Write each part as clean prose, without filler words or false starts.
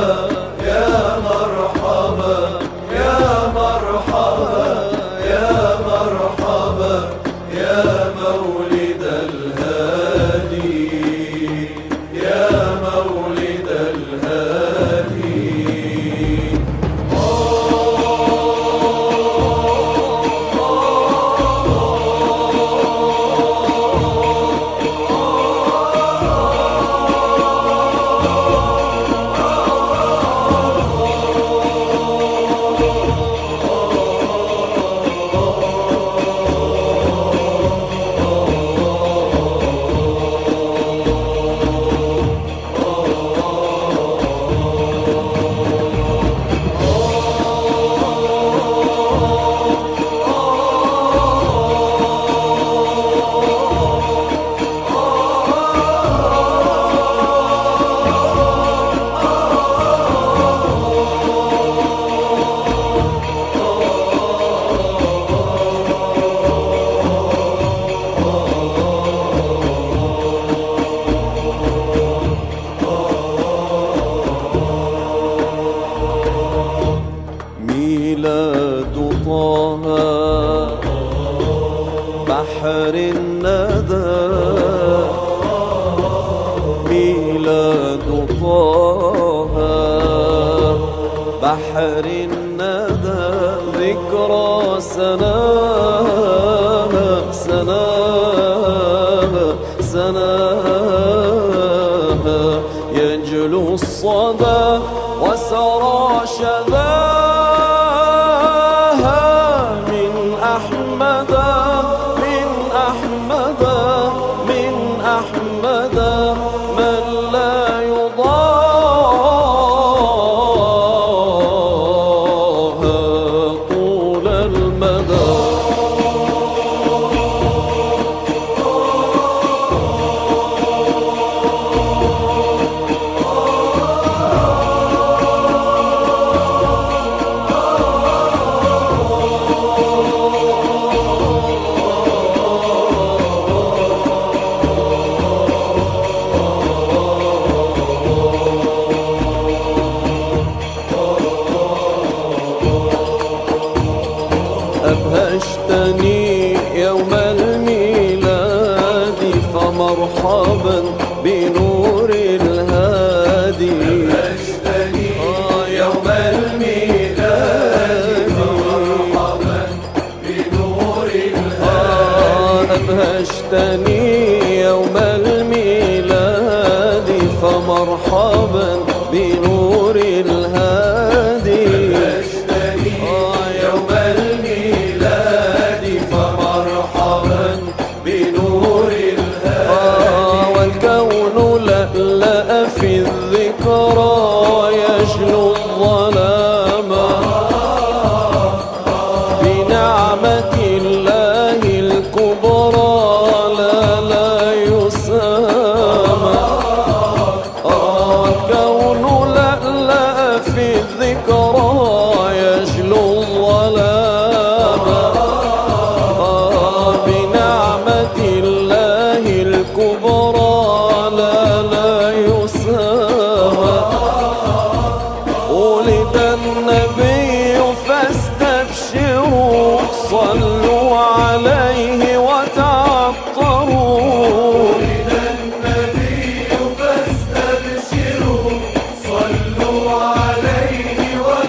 يا مرحبا يا مرحبا يا مرحبا يا مولد الهادي يا مولد الهادي. ميلاد طه بحر الندى ميلاد طه بحر الندى ذكرى سناها سناها سناها يجلو الصدى وسرى شذاها من أحمد من أحمد من أحمد من لا يضاهى طول المدى. أبهجتني يوم الميلاد فمرحبا بنور الهادي. أبهجتني يوم الميلاد فمرحبا بنور الهادي. أبهجتني يوم الميلاد فمرحبا بنور الهادي. لألأ في الذكرى يجلو الظلام بنعمة الله الكبرى لا يسامى. الكون لألأ في الذكرى يجلو الظلام بنعمة الله الكبرى ولد النبي فاستبشروا صلوا عليه وتعطروا. ولد النبي فاستبشروا صلوا عليه وتعطروا.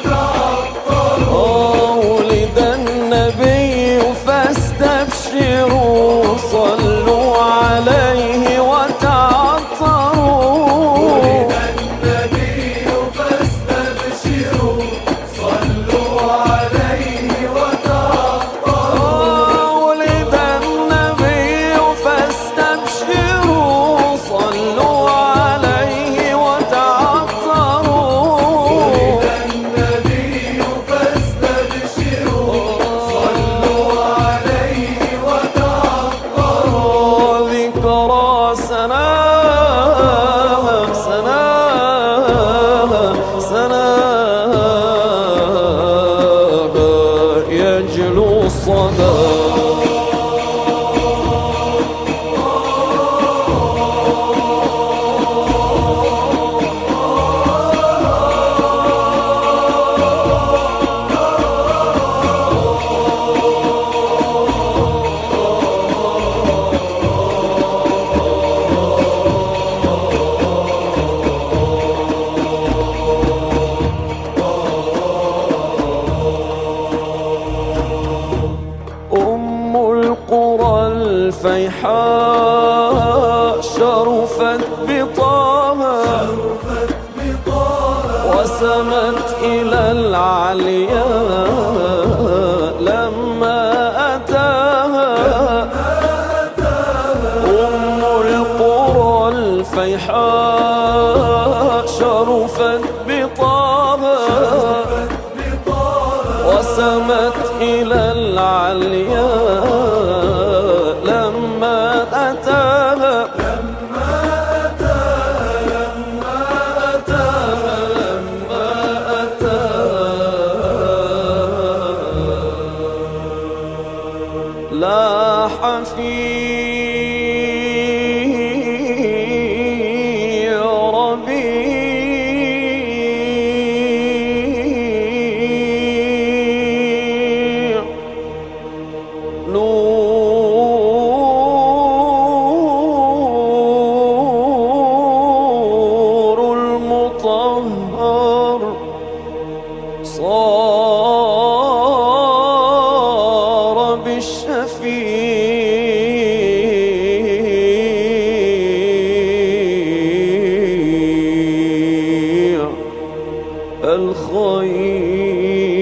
الفيحاء شرفت بطه وسمت إلى العلياء لما أتاها أم القرى الفيحاء شرفت بطه وسمت إلى العلياء لما أتاها لاح في ربيع نور المطهر صار بالشفيع الخير